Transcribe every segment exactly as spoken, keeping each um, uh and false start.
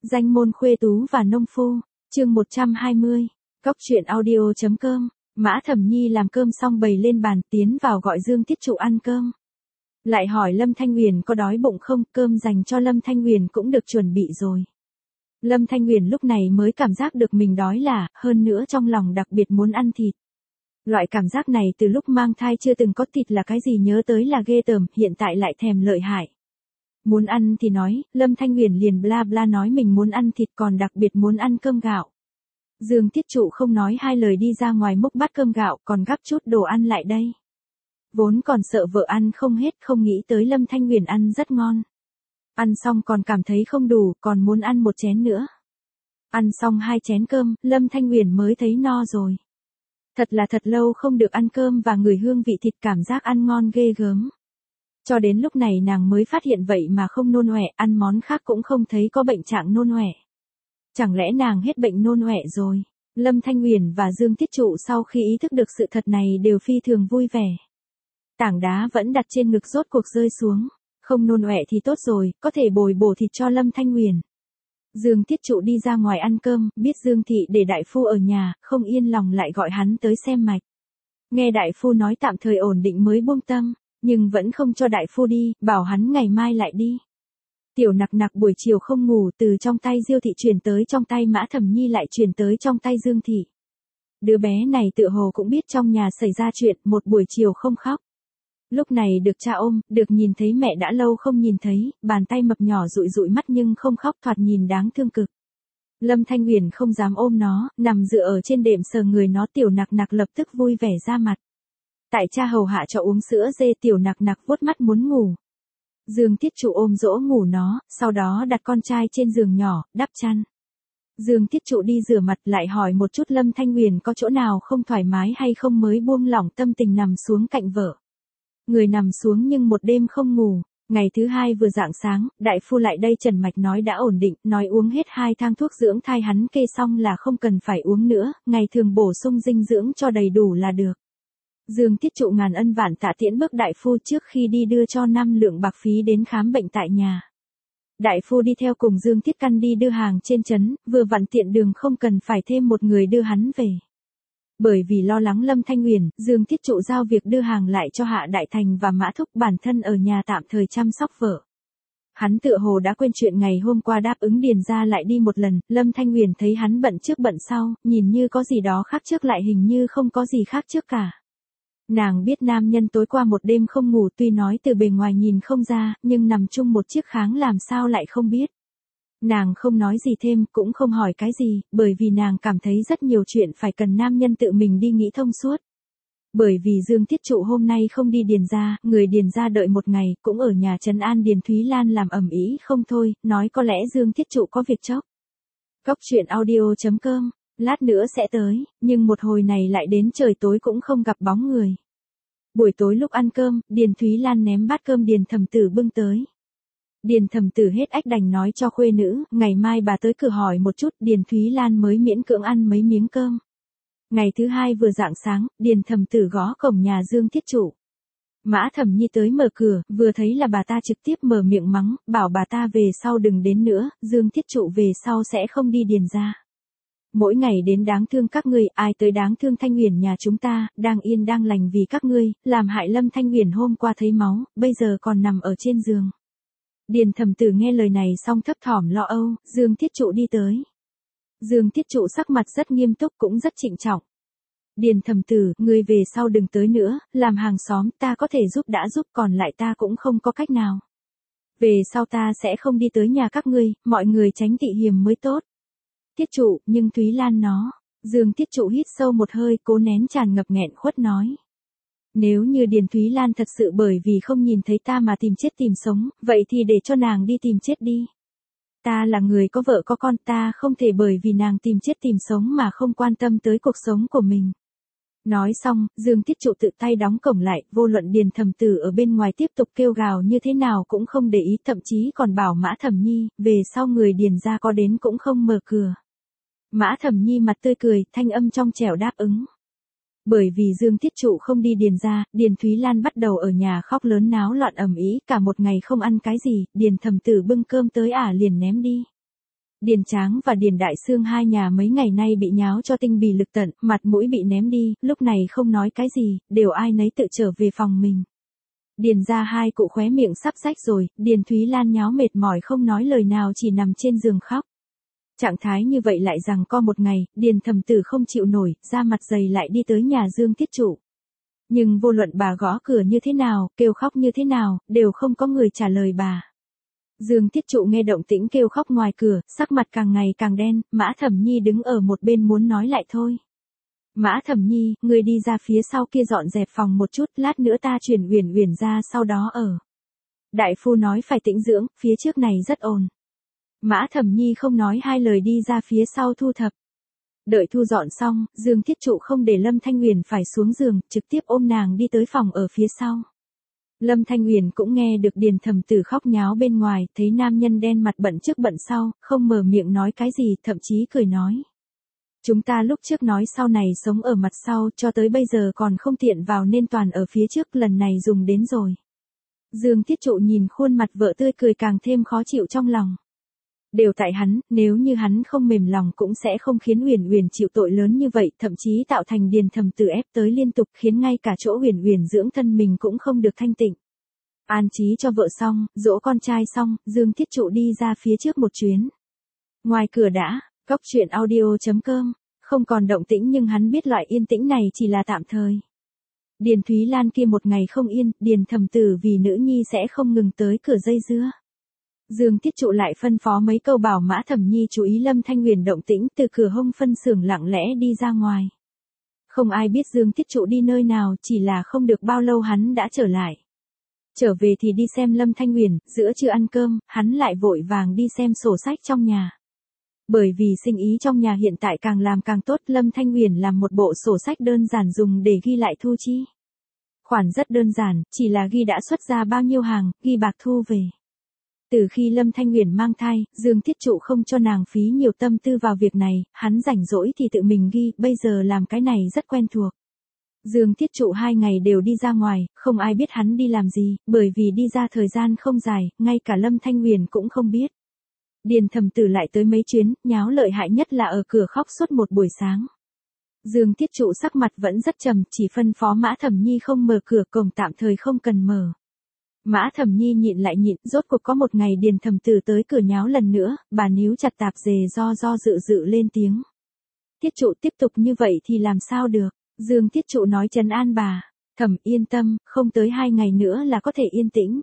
Danh môn khuê tú và nông phu, chương một trăm hai mươi, Cóc truyện audio.com, Mã Thẩm Nhi làm cơm xong bày lên bàn tiến vào gọi Dương Tiết Trụ ăn cơm. Lại hỏi Lâm Thanh Huyền có đói bụng không, cơm dành cho Lâm Thanh Huyền cũng được chuẩn bị rồi. Lâm Thanh Huyền lúc này mới cảm giác được mình đói là, hơn nữa trong lòng đặc biệt muốn ăn thịt. Loại cảm giác này từ lúc mang thai chưa từng có thịt là cái gì nhớ tới là ghê tởm, hiện tại lại thèm lợi hại. Muốn ăn thì nói, Lâm Thanh Huyền liền bla bla nói mình muốn ăn thịt còn đặc biệt muốn ăn cơm gạo. Dương Tiết Trụ không nói hai lời đi ra ngoài múc bát cơm gạo còn gắp chút đồ ăn lại đây. Vốn còn sợ vợ ăn không hết không nghĩ tới Lâm Thanh Huyền ăn rất ngon. Ăn xong còn cảm thấy không đủ còn muốn ăn một chén nữa. Ăn xong hai chén cơm, Lâm Thanh Huyền mới thấy no rồi. Thật là thật lâu không được ăn cơm và ngửi hương vị thịt cảm giác ăn ngon ghê gớm. Cho đến lúc này nàng mới phát hiện vậy mà không nôn ọe, ăn món khác cũng không thấy có bệnh trạng nôn ọe. Chẳng lẽ nàng hết bệnh nôn ọe rồi? Lâm Thanh Huyền và Dương Tiết Trụ sau khi ý thức được sự thật này đều phi thường vui vẻ. Tảng đá vẫn đặt trên ngực rốt cuộc rơi xuống, không nôn ọe thì tốt rồi, có thể bồi bổ thịt cho Lâm Thanh Huyền. Dương Tiết Trụ đi ra ngoài ăn cơm, biết Dương Thị để đại phu ở nhà, không yên lòng lại gọi hắn tới xem mạch. Nghe đại phu nói tạm thời ổn định mới buông tâm, nhưng vẫn không cho đại phu đi, bảo hắn ngày mai lại đi. Tiểu Nặc Nặc buổi chiều không ngủ, từ trong tay Diêu Thị chuyển tới trong tay Mã Thẩm Nhi lại chuyển tới trong tay Dương Thị. Đứa bé này tựa hồ cũng biết trong nhà xảy ra chuyện, một buổi chiều không khóc. Lúc này được cha ôm, được nhìn thấy mẹ đã lâu không nhìn thấy, bàn tay mập nhỏ dụi dụi mắt nhưng không khóc, thoạt nhìn đáng thương cực. Lâm Thanh Huyền không dám ôm nó, nằm dựa ở trên đệm sờ người nó. Tiểu Nặc Nặc lập tức vui vẻ ra mặt. Tại cha hầu hạ cho uống sữa dê, Tiểu Nặc Nặc vuốt mắt muốn ngủ. Dương Tiết Trụ ôm dỗ ngủ nó, sau đó đặt con trai trên giường nhỏ, đắp chăn. Dương Tiết Trụ đi rửa mặt lại hỏi một chút Lâm Thanh Huyền có chỗ nào không thoải mái hay không mới buông lỏng tâm tình nằm xuống cạnh vợ. Người nằm xuống nhưng một đêm không ngủ. Ngày thứ hai vừa rạng sáng, đại phu lại đây trần mạch nói đã ổn định, nói uống hết hai thang thuốc dưỡng thai hắn kê xong là không cần phải uống nữa, ngày thường bổ sung dinh dưỡng cho đầy đủ là được. Dương Tiết Trụ ngàn ân vạn tạ tiễn bước đại phu trước khi đi đưa cho năm lượng bạc phí đến khám bệnh tại nhà. Đại phu đi theo cùng Dương Tiết Căn đi đưa hàng trên trấn, vừa vặn tiện đường không cần phải thêm một người đưa hắn về. Bởi vì lo lắng Lâm Thanh Huyền, Dương Tiết Trụ giao việc đưa hàng lại cho Hạ Đại Thành và Mã Thúc, bản thân ở nhà tạm thời chăm sóc vợ. Hắn tựa hồ đã quên chuyện ngày hôm qua đáp ứng điền ra lại đi một lần, Lâm Thanh Huyền thấy hắn bận trước bận sau, nhìn như có gì đó khác trước lại hình như không có gì khác trước cả. Nàng biết nam nhân tối qua một đêm không ngủ, tuy nói từ bề ngoài nhìn không ra, nhưng nằm chung một chiếc kháng làm sao lại không biết. Nàng không nói gì thêm, cũng không hỏi cái gì, bởi vì nàng cảm thấy rất nhiều chuyện phải cần nam nhân tự mình đi nghĩ thông suốt. Bởi vì Dương Tiết Trụ hôm nay không đi điền ra, người điền ra đợi một ngày, cũng ở nhà trấn an Điền Thúy Lan làm ầm ĩ không thôi, nói có lẽ Dương Tiết Trụ có việc chốc. Cóc truyện audio.com, lát nữa sẽ tới, nhưng một hồi này lại đến trời tối cũng không gặp bóng người. Buổi tối lúc ăn cơm, Điền Thúy Lan ném bát cơm Điền Thẩm Tử bưng tới. Điền Thẩm Tử hết ách đành nói cho khuê nữ, ngày mai bà tới cửa hỏi một chút, Điền Thúy Lan mới miễn cưỡng ăn mấy miếng cơm. Ngày thứ hai vừa rạng sáng, Điền Thẩm Tử gõ cổng nhà Dương Tiết Trụ. Mã Thẩm Nhi tới mở cửa, vừa thấy là bà ta trực tiếp mở miệng mắng, bảo bà ta về sau đừng đến nữa, Dương Tiết Trụ về sau sẽ không đi điền ra. Mỗi ngày đến đáng thương các ngươi, ai tới đáng thương Thanh Huyền nhà chúng ta, đang yên đang lành vì các ngươi, làm hại Lâm Thanh Huyền hôm qua thấy máu, bây giờ còn nằm ở trên giường. Điền Thẩm Tử nghe lời này xong thấp thỏm lo âu, Dương Tiết Trụ đi tới. Dương Tiết Trụ sắc mặt rất nghiêm túc cũng rất trịnh trọng. Điền Thẩm Tử, ngươi về sau đừng tới nữa, làm hàng xóm ta có thể giúp đã giúp còn lại ta cũng không có cách nào. Về sau ta sẽ không đi tới nhà các ngươi, mọi người tránh tị hiềm mới tốt. Tiết Trụ, nhưng Thúy Lan nó. Dương Tiết Trụ hít sâu một hơi, cố nén tràn ngập nghẹn khuất nói. Nếu như Điền Thúy Lan thật sự bởi vì không nhìn thấy ta mà tìm chết tìm sống, vậy thì để cho nàng đi tìm chết đi. Ta là người có vợ có con, ta không thể bởi vì nàng tìm chết tìm sống mà không quan tâm tới cuộc sống của mình. Nói xong, Dương Tiết Trụ tự tay đóng cổng lại, vô luận Điền Thẩm Tử ở bên ngoài tiếp tục kêu gào như thế nào cũng không để ý, thậm chí còn bảo Mã Thẩm Nhi, về sau người Điền ra có đến cũng không mở cửa. Mã Thẩm Nhi mặt tươi cười, thanh âm trong trẻo đáp ứng. Bởi vì Dương Tiết Trụ không đi điền ra, Điền Thúy Lan bắt đầu ở nhà khóc lớn náo loạn ầm ĩ, cả một ngày không ăn cái gì, Điền Thẩm Tử bưng cơm tới ả liền ném đi. Điền Tráng và Điền Đại Sương hai nhà mấy ngày nay bị nháo cho tinh bì lực tận, mặt mũi bị ném đi, lúc này không nói cái gì, đều ai nấy tự trở về phòng mình. Điền ra hai cụ khóe miệng sắp rách rồi, Điền Thúy Lan nháo mệt mỏi không nói lời nào chỉ nằm trên giường khóc. Trạng thái như vậy lại rằng co một ngày, Điền Thầm Tử không chịu nổi, da mặt dày lại đi tới nhà Dương Tiết Trụ. Nhưng vô luận bà gõ cửa như thế nào, kêu khóc như thế nào, đều không có người trả lời bà. Dương Tiết Trụ nghe động tĩnh kêu khóc ngoài cửa, sắc mặt càng ngày càng đen, Mã Thẩm Nhi đứng ở một bên muốn nói lại thôi. Mã Thẩm Nhi, người đi ra phía sau kia dọn dẹp phòng một chút, lát nữa ta chuyển Uyển Uyển ra sau đó ở. Đại phu nói phải tĩnh dưỡng, phía trước này rất ồn. Mã Thẩm Nhi không nói hai lời đi ra phía sau thu thập. Đợi thu dọn xong, Dương Tiết Trụ không để Lâm Thanh Uyển phải xuống giường, trực tiếp ôm nàng đi tới phòng ở phía sau. Lâm Thanh Uyển cũng nghe được Điền Thầm Tử khóc nháo bên ngoài, thấy nam nhân đen mặt bận trước bận sau, không mở miệng nói cái gì, thậm chí cười nói. Chúng ta lúc trước nói sau này sống ở mặt sau, cho tới bây giờ còn không tiện vào nên toàn ở phía trước, lần này dùng đến rồi. Dương Tiết Trụ nhìn khuôn mặt vợ tươi cười càng thêm khó chịu trong lòng. Đều tại hắn, nếu như hắn không mềm lòng cũng sẽ không khiến Uyển Uyển chịu tội lớn như vậy, thậm chí tạo thành Điền Thầm Tử ép tới liên tục khiến ngay cả chỗ Uyển Uyển dưỡng thân mình cũng không được thanh tịnh. An trí cho vợ xong, dỗ con trai xong, Dương Tiết Trụ đi ra phía trước một chuyến. Ngoài cửa đã, cóc truyện audio chấm com, không còn động tĩnh nhưng hắn biết loại yên tĩnh này chỉ là tạm thời. Điền Thúy Lan kia một ngày không yên, Điền Thầm Tử vì nữ nhi sẽ không ngừng tới cửa dây dưa. Dương Tiết Trụ lại phân phó mấy câu bảo Mã Thẩm Nhi chú ý Lâm Thanh Uyển động tĩnh, từ cửa hông phân xưởng lặng lẽ đi ra ngoài. Không ai biết Dương Tiết Trụ đi nơi nào, chỉ là không được bao lâu hắn đã trở lại. Trở về thì đi xem Lâm Thanh Uyển, giữa trưa ăn cơm, hắn lại vội vàng đi xem sổ sách trong nhà. Bởi vì sinh ý trong nhà hiện tại càng làm càng tốt, Lâm Thanh Uyển làm một bộ sổ sách đơn giản dùng để ghi lại thu chi. Khoản rất đơn giản, chỉ là ghi đã xuất ra bao nhiêu hàng, ghi bạc thu về. Từ khi Lâm Thanh Uyển mang thai, Dương Tiết Trụ không cho nàng phí nhiều tâm tư vào việc này, hắn rảnh rỗi thì tự mình ghi, bây giờ làm cái này rất quen thuộc. Dương Tiết Trụ hai ngày đều đi ra ngoài, không ai biết hắn đi làm gì, bởi vì đi ra thời gian không dài, ngay cả Lâm Thanh Uyển cũng không biết. Điền Thầm Tử lại tới mấy chuyến, nháo lợi hại nhất là ở cửa khóc suốt một buổi sáng. Dương Tiết Trụ sắc mặt vẫn rất trầm, chỉ phân phó Mã Thẩm Nhi không mở cửa, cổng tạm thời không cần mở. Mã Thẩm Nhi nhịn lại nhịn, rốt cuộc có một ngày Điền Thầm Tử tới cửa nháo lần nữa, bà níu chặt tạp dề do do dự dự lên tiếng. Tiết Trụ tiếp tục như vậy thì làm sao được, Dương Tiết Trụ nói trấn an bà, Thẩm yên tâm, không tới hai ngày nữa là có thể yên tĩnh.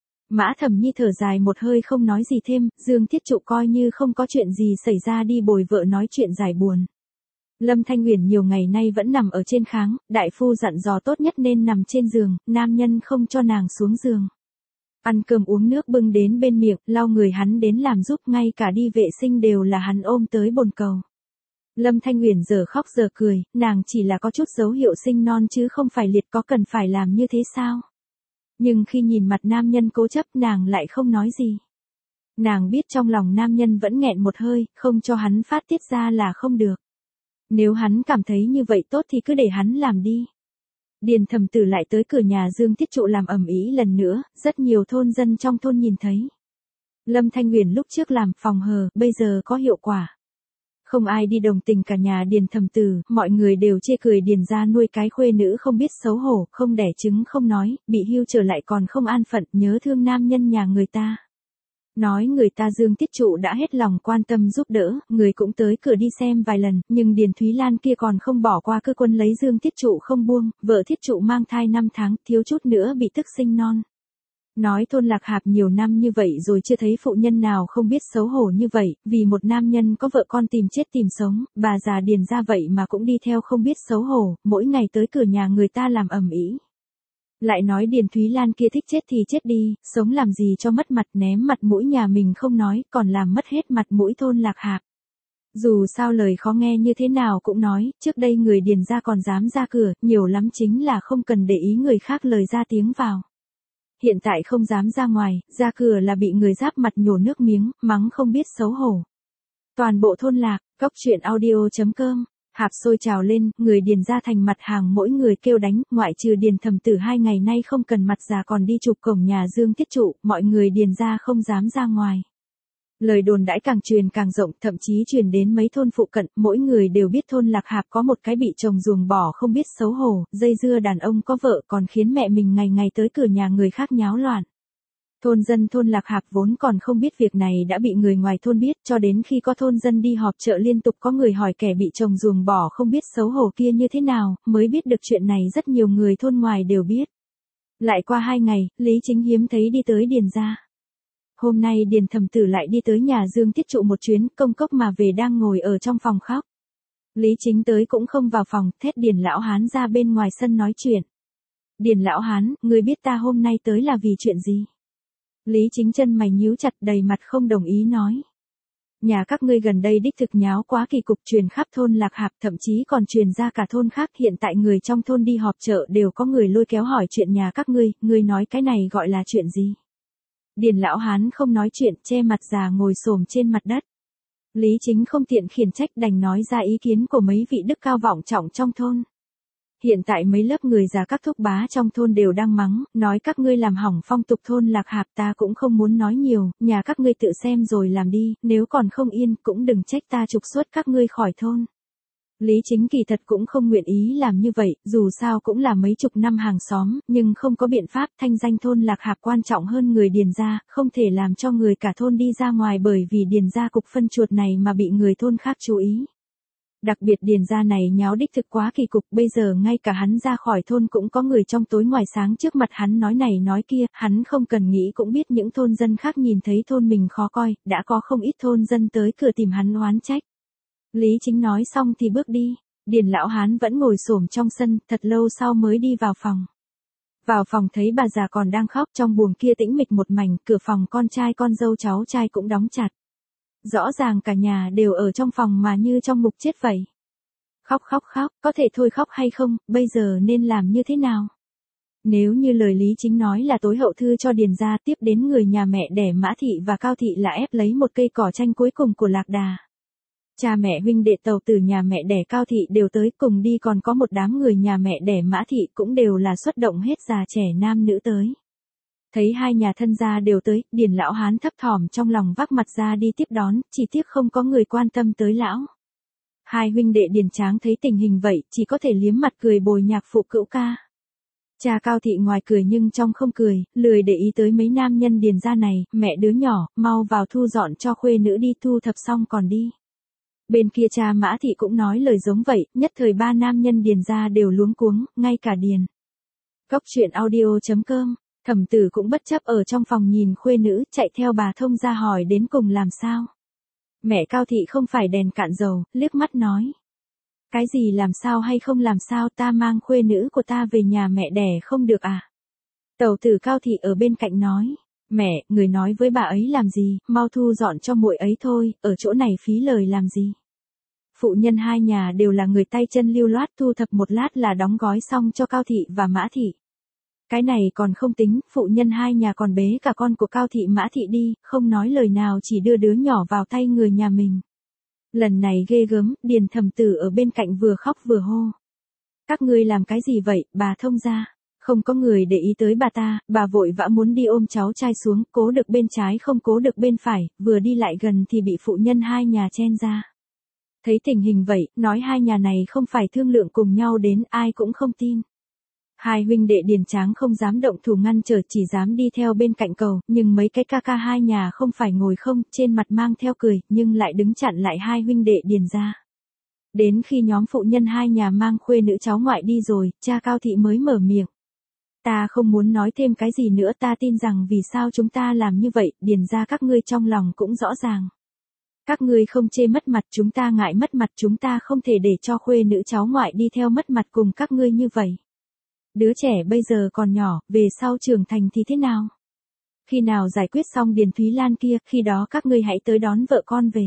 Mã Thẩm Nhi thở dài một hơi không nói gì thêm, Dương Tiết Trụ coi như không có chuyện gì xảy ra đi bồi vợ nói chuyện giải buồn. Lâm Thanh Uyển nhiều ngày nay vẫn nằm ở trên kháng, đại phu dặn dò tốt nhất nên nằm trên giường, nam nhân không cho nàng xuống giường. Ăn cơm uống nước bưng đến bên miệng, lau người hắn đến làm giúp, ngay cả đi vệ sinh đều là hắn ôm tới bồn cầu. Lâm Thanh Uyển giờ khóc giờ cười, nàng chỉ là có chút dấu hiệu sinh non chứ không phải liệt, có cần phải làm như thế sao? Nhưng khi nhìn mặt nam nhân cố chấp nàng lại không nói gì. Nàng biết trong lòng nam nhân vẫn nghẹn một hơi, không cho hắn phát tiết ra là không được. Nếu hắn cảm thấy như vậy tốt thì cứ để hắn làm đi. Điền Thầm Tử lại tới cửa nhà Dương Tiết Trụ làm ầm ĩ lần nữa, rất nhiều thôn dân trong thôn nhìn thấy. Lâm Thanh Uyển lúc trước làm phòng hờ, bây giờ có hiệu quả. Không ai đi đồng tình cả nhà Điền Thầm Tử, mọi người đều chê cười Điền gia nuôi cái khuê nữ không biết xấu hổ, không đẻ trứng không nói, bị hưu trở lại còn không an phận, nhớ thương nam nhân nhà người ta. Nói người ta Dương Tiết Trụ đã hết lòng quan tâm giúp đỡ, người cũng tới cửa đi xem vài lần, nhưng Điền Thúy Lan kia còn không bỏ qua cơ quân lấy Dương Tiết Trụ không buông, vợ Tiết Trụ mang thai năm tháng, thiếu chút nữa bị tức sinh non. Nói thôn Lạc Hạp nhiều năm như vậy rồi chưa thấy phụ nhân nào không biết xấu hổ như vậy, vì một nam nhân có vợ con tìm chết tìm sống, bà già Điền ra vậy mà cũng đi theo không biết xấu hổ, mỗi ngày tới cửa nhà người ta làm ầm ĩ. Lại nói Điền Thúy Lan kia thích chết thì chết đi, sống làm gì cho mất mặt, ném mặt mũi nhà mình không nói, còn làm mất hết mặt mũi thôn Lạc Hạp. Dù sao lời khó nghe như thế nào cũng nói, trước đây người Điền ra còn dám ra cửa, nhiều lắm chính là không cần để ý người khác lời ra tiếng vào. Hiện tại không dám ra ngoài, ra cửa là bị người giáp mặt nhổ nước miếng, mắng không biết xấu hổ. Toàn bộ thôn Lạc, cóc truyện audio chấm com. Hạp sôi trào lên, người Điền ra thành mặt hàng mỗi người kêu đánh, ngoại trừ Điền Thầm Tử hai ngày nay không cần mặt già còn đi chụp cổng nhà Dương Tiết Trụ, mọi người Điền ra không dám ra ngoài. Lời đồn đãi càng truyền càng rộng, thậm chí truyền đến mấy thôn phụ cận, mỗi người đều biết thôn Lạc Hạp có một cái bị chồng ruồng bỏ không biết xấu hổ, dây dưa đàn ông có vợ còn khiến mẹ mình ngày ngày tới cửa nhà người khác nháo loạn. Thôn dân thôn Lạc Hạp vốn còn không biết việc này đã bị người ngoài thôn biết, cho đến khi có thôn dân đi họp chợ liên tục có người hỏi kẻ bị chồng ruồng bỏ không biết xấu hổ kia như thế nào, mới biết được chuyện này rất nhiều người thôn ngoài đều biết. Lại qua hai ngày, Lý Chính hiếm thấy đi tới Điền gia. Hôm nay Điền Thẩm Tử lại đi tới nhà Dương Tiết Trụ một chuyến, công cốc mà về đang ngồi ở trong phòng khóc. Lý Chính tới cũng không vào phòng, thét Điền lão hán ra bên ngoài sân nói chuyện. Điền lão hán, ngươi biết ta hôm nay tới là vì chuyện gì? Lý Chính chân mày nhíu chặt đầy mặt không đồng ý nói. Nhà các ngươi gần đây đích thực nháo quá kỳ cục, truyền khắp thôn Lạc Hạp, thậm chí còn truyền ra cả thôn khác, hiện tại người trong thôn đi họp chợ đều có người lôi kéo hỏi chuyện nhà các ngươi, ngươi nói cái này gọi là chuyện gì? Điền lão hán không nói chuyện, che mặt già ngồi xổm trên mặt đất. Lý Chính không tiện khiển trách đành nói ra ý kiến của mấy vị đức cao vọng trọng trong thôn. Hiện tại mấy lớp người già các thúc bá trong thôn đều đang mắng, nói các ngươi làm hỏng phong tục thôn Lạc Hạp, ta cũng không muốn nói nhiều, nhà các ngươi tự xem rồi làm đi, nếu còn không yên cũng đừng trách ta trục xuất các ngươi khỏi thôn. Lý Chính kỳ thật cũng không nguyện ý làm như vậy, dù sao cũng là mấy chục năm hàng xóm, nhưng không có biện pháp, thanh danh thôn Lạc Hạp quan trọng hơn người Điền gia, không thể làm cho người cả thôn đi ra ngoài bởi vì Điền gia cục phân chuột này mà bị người thôn khác chú ý. Đặc biệt Điền gia này nháo đích thực quá kỳ cục, bây giờ ngay cả hắn ra khỏi thôn cũng có người trong tối ngoài sáng trước mặt hắn nói này nói kia, hắn không cần nghĩ cũng biết những thôn dân khác nhìn thấy thôn mình khó coi, đã có không ít thôn dân tới cửa tìm hắn oán trách. Lý Chính nói xong thì bước đi, Điền lão hán vẫn ngồi xổm trong sân, thật lâu sau mới đi vào phòng. Vào phòng thấy bà già còn đang khóc, trong buồng kia tĩnh mịch một mảnh, cửa phòng con trai con dâu cháu trai cũng đóng chặt. Rõ ràng cả nhà đều ở trong phòng mà như trong ngục chết vậy. Khóc khóc khóc, có thể thôi khóc hay không, bây giờ nên làm như thế nào? Nếu như lời Lý Chính nói là tối hậu thư cho Điền gia, tiếp đến người nhà mẹ đẻ Mã Thị và Cao Thị là ép lấy một cây cỏ tranh cuối cùng của Lạc Đà. Cha mẹ huynh đệ Tàu Tử nhà mẹ đẻ Cao Thị đều tới, cùng đi còn có một đám người nhà mẹ đẻ Mã Thị cũng đều là xuất động hết già trẻ nam nữ tới. Thấy hai nhà thân gia đều tới, Điền lão hán thấp thỏm trong lòng vác mặt ra đi tiếp đón, chỉ tiếc không có người quan tâm tới lão. Hai huynh đệ Điền Tráng thấy tình hình vậy, chỉ có thể liếm mặt cười bồi nhạc phụ cữu ca. Cha Cao Thị ngoài cười nhưng trong không cười, lười để ý tới mấy nam nhân Điền gia này, mẹ đứa nhỏ, mau vào thu dọn cho khuê nữ đi, thu thập xong còn đi. Bên kia cha Mã Thị cũng nói lời giống vậy, nhất thời ba nam nhân Điền gia đều luống cuống, ngay cả Điền. Góc truyện audio chấm com, Thẩm Tử cũng bất chấp ở trong phòng nhìn khuê nữ, chạy theo bà thông ra hỏi đến cùng làm sao. Mẹ Cao Thị không phải đèn cạn dầu, liếc mắt nói. Cái gì làm sao hay không làm sao, ta mang khuê nữ của ta về nhà mẹ đẻ không được à? Tẩu tử Cao Thị ở bên cạnh nói. Mẹ, người nói với bà ấy làm gì, mau thu dọn cho muội ấy thôi, ở chỗ này phí lời làm gì. Phụ nhân hai nhà đều là người tay chân lưu loát, thu thập một lát là đóng gói xong cho Cao Thị và Mã Thị. Cái này còn không tính, phụ nhân hai nhà còn bế cả con của Cao Thị Mã Thị đi, không nói lời nào chỉ đưa đứa nhỏ vào tay người nhà mình. Lần này ghê gớm, Điền Thẩm Tử ở bên cạnh vừa khóc vừa hô. Các ngươi làm cái gì vậy, bà thông gia? Không có người để ý tới bà ta, bà vội vã muốn đi ôm cháu trai xuống, cố được bên trái không cố được bên phải, vừa đi lại gần thì bị phụ nhân hai nhà chen ra. Thấy tình hình vậy, nói hai nhà này không phải thương lượng cùng nhau đến, ai cũng không tin. Hai huynh đệ Điền Tráng không dám động thủ ngăn trở, chỉ dám đi theo bên cạnh cầu, nhưng mấy cái ca ca hai nhà không phải ngồi không, trên mặt mang theo cười, nhưng lại đứng chặn lại hai huynh đệ Điền gia. Đến khi nhóm phụ nhân hai nhà mang khuê nữ cháu ngoại đi rồi, cha Cao Thị mới mở miệng. Ta không muốn nói thêm cái gì nữa, ta tin rằng vì sao chúng ta làm như vậy, Điền gia các ngươi trong lòng cũng rõ ràng. Các ngươi không chê mất mặt, chúng ta ngại mất mặt, chúng ta không thể để cho khuê nữ cháu ngoại đi theo mất mặt cùng các ngươi như vậy. Đứa trẻ bây giờ còn nhỏ, về sau trưởng thành thì thế nào? Khi nào giải quyết xong Điền Thúy Lan kia, khi đó các ngươi hãy tới đón vợ con về.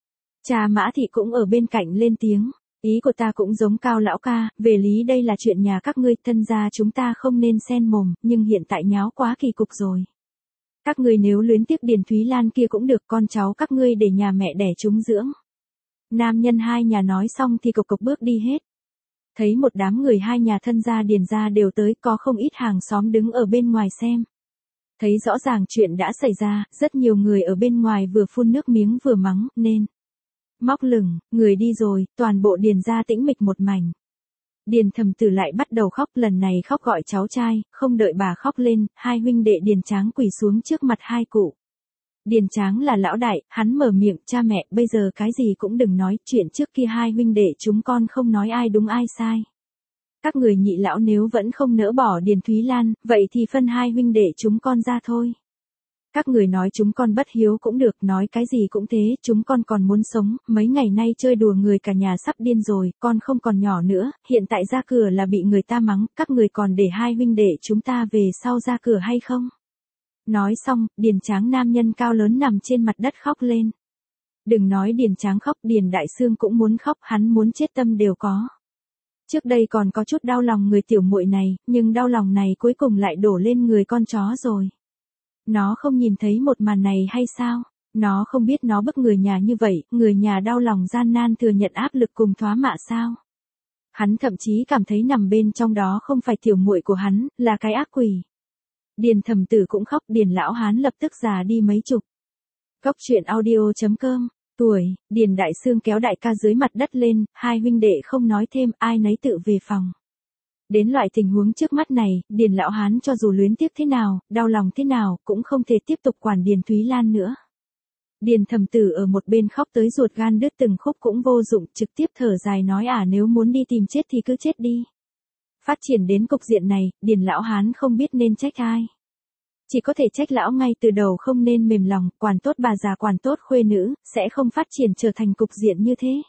Cha Mã Thị cũng ở bên cạnh lên tiếng. Ý của ta cũng giống Cao lão ca, về lý đây là chuyện nhà các ngươi, thân gia chúng ta không nên xen mồm, nhưng hiện tại nháo quá kỳ cục rồi. Các ngươi nếu luyến tiếc Điền Thúy Lan kia cũng được, con cháu các ngươi để nhà mẹ đẻ chúng dưỡng. Nam nhân hai nhà nói xong thì cộc cộc bước đi hết. Thấy một đám người hai nhà thân gia Điền gia đều tới, có không ít hàng xóm đứng ở bên ngoài xem. Thấy rõ ràng chuyện đã xảy ra, rất nhiều người ở bên ngoài vừa phun nước miếng vừa mắng, nên móc lửng, người đi rồi, toàn bộ Điền gia tĩnh mịch một mảnh. Điền Thầm Tử lại bắt đầu khóc, lần này khóc gọi cháu trai, không đợi bà khóc lên, hai huynh đệ Điền Tráng quỳ xuống trước mặt hai cụ. Điền Tráng là lão đại, hắn mở miệng, cha mẹ, bây giờ cái gì cũng đừng nói, chuyện trước kia hai huynh đệ chúng con không nói ai đúng ai sai. Các người nhị lão nếu vẫn không nỡ bỏ Điền Thúy Lan, vậy thì phân hai huynh đệ chúng con ra thôi. Các người nói chúng con bất hiếu cũng được, nói cái gì cũng thế, chúng con còn muốn sống, mấy ngày nay chơi đùa người cả nhà sắp điên rồi, con không còn nhỏ nữa, hiện tại ra cửa là bị người ta mắng, các người còn để hai huynh đệ chúng ta về sau ra cửa hay không? Nói xong, Điền Tráng nam nhân cao lớn nằm trên mặt đất khóc lên. Đừng nói Điền Tráng khóc, Điền Đại Sương cũng muốn khóc, hắn muốn chết tâm đều có. Trước đây còn có chút đau lòng người tiểu muội này, nhưng đau lòng này cuối cùng lại đổ lên người con chó rồi. Nó không nhìn thấy một màn này hay sao? Nó không biết nó bức người nhà như vậy, người nhà đau lòng gian nan thừa nhận áp lực cùng thoá mạ sao? Hắn thậm chí cảm thấy nằm bên trong đó không phải tiểu muội của hắn, là cái ác quỷ. Điền Thầm Tử cũng khóc, Điền lão hán lập tức già đi mấy chục. Cốc truyện audio chấm com, tuổi, Điền Đại Sương kéo đại ca dưới mặt đất lên, hai huynh đệ không nói thêm, ai nấy tự về phòng. Đến loại tình huống trước mắt này, Điền lão hán cho dù luyến tiếc thế nào, đau lòng thế nào, cũng không thể tiếp tục quản Điền Thúy Lan nữa. Điền Thầm Tử ở một bên khóc tới ruột gan đứt từng khúc cũng vô dụng, trực tiếp thở dài nói à nếu muốn đi tìm chết thì cứ chết đi. Phát triển đến cục diện này, Điền lão hán không biết nên trách ai. Chỉ có thể trách lão ngay từ đầu không nên mềm lòng, quản tốt bà già quản tốt khuê nữ, sẽ không phát triển trở thành cục diện như thế.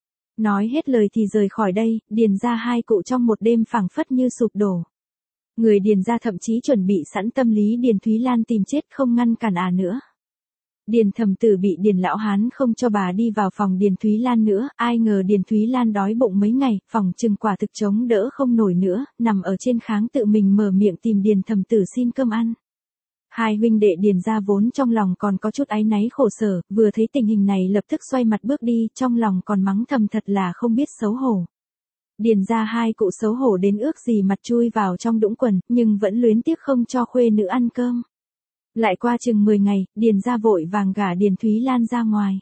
Nói hết lời thì rời khỏi đây, Điền gia hai cụ trong một đêm phảng phất như sụp đổ. Người Điền gia thậm chí chuẩn bị sẵn tâm lý Điền Thúy Lan tìm chết không ngăn cản à nữa. Điền Thầm Tử bị Điền lão hán không cho bà đi vào phòng Điền Thúy Lan nữa, ai ngờ Điền Thúy Lan đói bụng mấy ngày, phòng trừng quả thực chống đỡ không nổi nữa, nằm ở trên kháng tự mình mở miệng tìm Điền Thầm Tử xin cơm ăn. Hai huynh đệ Điền gia vốn trong lòng còn có chút áy náy khổ sở, vừa thấy tình hình này lập tức xoay mặt bước đi, trong lòng còn mắng thầm thật là không biết xấu hổ. Điền gia hai cụ xấu hổ đến ước gì mặt chui vào trong đũng quần, nhưng vẫn luyến tiếc không cho khuê nữ ăn cơm. Lại qua chừng mười ngày, Điền gia vội vàng gả Điền Thúy Lan ra ngoài.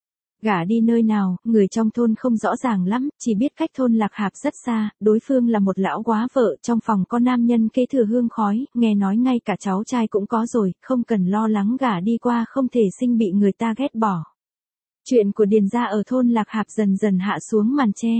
Gả đi nơi nào, người trong thôn không rõ ràng lắm, chỉ biết cách thôn Lạc Hạp rất xa, đối phương là một lão quá vợ, trong phòng có nam nhân kế thừa hương khói, nghe nói ngay cả cháu trai cũng có rồi, không cần lo lắng gả đi qua không thể sinh bị người ta ghét bỏ. Chuyện của Điền gia ở thôn Lạc Hạp dần dần hạ xuống màn che.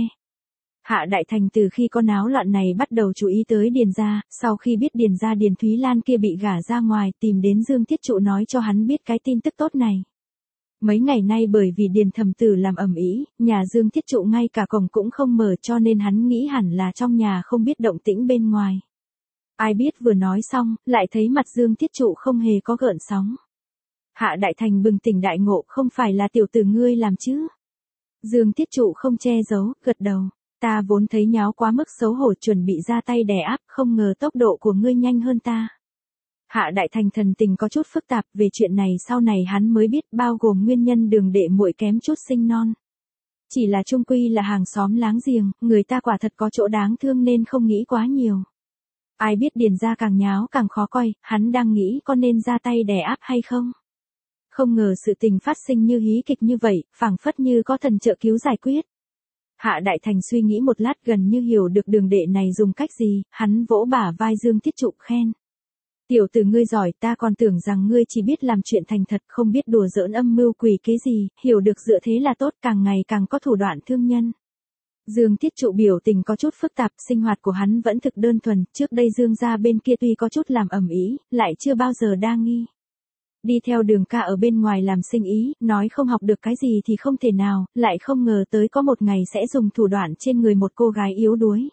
Hạ Đại Thành từ khi có náo loạn này bắt đầu chú ý tới Điền gia, sau khi biết Điền gia Điền Thúy Lan kia bị gả ra ngoài, tìm đến Dương Thiết Trụ nói cho hắn biết cái tin tức tốt này. Mấy ngày nay bởi vì Điền Thầm Tử làm ầm ĩ, nhà Dương Thiết Trụ ngay cả cổng cũng không mở cho nên hắn nghĩ hẳn là trong nhà không biết động tĩnh bên ngoài. Ai biết vừa nói xong, lại thấy mặt Dương Thiết Trụ không hề có gợn sóng. Hạ Đại Thành bừng tỉnh đại ngộ, không phải là tiểu tử ngươi làm chứ? Dương Thiết Trụ không che giấu, gật đầu. Ta vốn thấy nháo quá mức xấu hổ chuẩn bị ra tay đè áp, không ngờ tốc độ của ngươi nhanh hơn ta. Hạ Đại Thành thần tình có chút phức tạp, về chuyện này sau này hắn mới biết, bao gồm nguyên nhân đường đệ muội kém chút sinh non. Chỉ là chung quy là hàng xóm láng giềng, người ta quả thật có chỗ đáng thương nên không nghĩ quá nhiều. Ai biết Điền gia càng nháo càng khó coi, hắn đang nghĩ có nên ra tay đè áp hay không. Không ngờ sự tình phát sinh như hí kịch như vậy, phảng phất như có thần trợ cứu giải quyết. Hạ Đại Thành suy nghĩ một lát gần như hiểu được đường đệ này dùng cách gì, hắn vỗ bả vai Dương Thiết Trụ khen. Tiểu tử ngươi giỏi, ta còn tưởng rằng ngươi chỉ biết làm chuyện thành thật, không biết đùa giỡn âm mưu quỷ kế gì, hiểu được dựa thế là tốt, càng ngày càng có thủ đoạn thương nhân. Dương Thiết Trụ biểu tình có chút phức tạp, sinh hoạt của hắn vẫn thực đơn thuần, trước đây Dương gia bên kia tuy có chút làm ầm ĩ, lại chưa bao giờ đa nghi. Đi theo Đường ca ở bên ngoài làm sinh ý, nói không học được cái gì thì không thể nào, lại không ngờ tới có một ngày sẽ dùng thủ đoạn trên người một cô gái yếu đuối.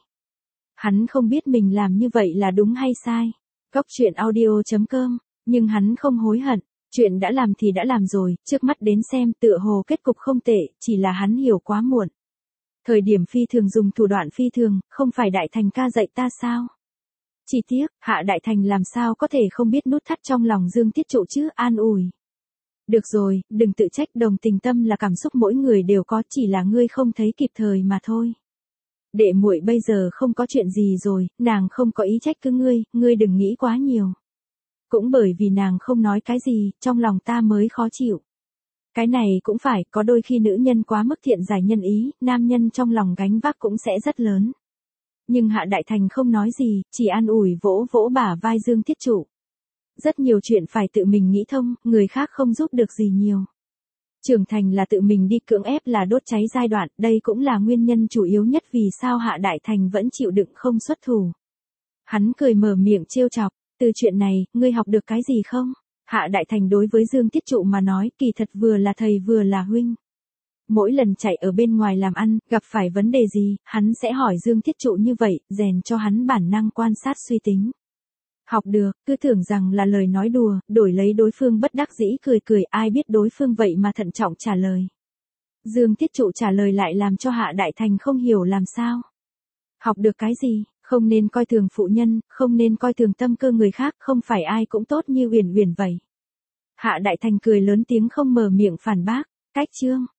Hắn không biết mình làm như vậy là đúng hay sai. Cốc truyện audio chấm com, nhưng hắn không hối hận, chuyện đã làm thì đã làm rồi, trước mắt đến xem tựa hồ kết cục không tệ, chỉ là hắn hiểu quá muộn. Thời điểm phi thường dùng thủ đoạn phi thường, không phải Đại Thành ca dạy ta sao? Chỉ tiếc, Hạ Đại Thành làm sao có thể không biết nút thắt trong lòng Dương Thiết Trụ chứ, an ủi. Được rồi, đừng tự trách, đồng tình tâm là cảm xúc mỗi người đều có, chỉ là ngươi không thấy kịp thời mà thôi. Đệ muội bây giờ không có chuyện gì rồi, nàng không có ý trách cứ ngươi, ngươi đừng nghĩ quá nhiều. Cũng bởi vì nàng không nói cái gì, trong lòng ta mới khó chịu. Cái này cũng phải, có đôi khi nữ nhân quá mức thiện giải nhân ý, nam nhân trong lòng gánh vác cũng sẽ rất lớn. Nhưng Hạ Đại Thành không nói gì, chỉ an ủi vỗ vỗ bả vai Dương Tiết Trụ. Rất nhiều chuyện phải tự mình nghĩ thông, người khác không giúp được gì nhiều. Trưởng thành là tự mình đi cưỡng ép là đốt cháy giai đoạn, đây cũng là nguyên nhân chủ yếu nhất vì sao Hạ Đại Thành vẫn chịu đựng không xuất thủ. Hắn cười mở miệng trêu chọc, từ chuyện này, ngươi học được cái gì không? Hạ Đại Thành đối với Dương Tiết Trụ mà nói, kỳ thật vừa là thầy vừa là huynh. Mỗi lần chạy ở bên ngoài làm ăn, gặp phải vấn đề gì, hắn sẽ hỏi Dương Tiết Trụ như vậy, rèn cho hắn bản năng quan sát suy tính. Học được, cứ tưởng rằng là lời nói đùa, đổi lấy đối phương bất đắc dĩ cười cười, ai biết đối phương vậy mà thận trọng trả lời. Dương Tiết Trụ trả lời lại làm cho Hạ Đại Thành không hiểu làm sao. Học được cái gì, không nên coi thường phụ nhân, không nên coi thường tâm cơ người khác, không phải ai cũng tốt như Uyển Uyển vậy. Hạ Đại Thành cười lớn tiếng không mở miệng phản bác, cách chương.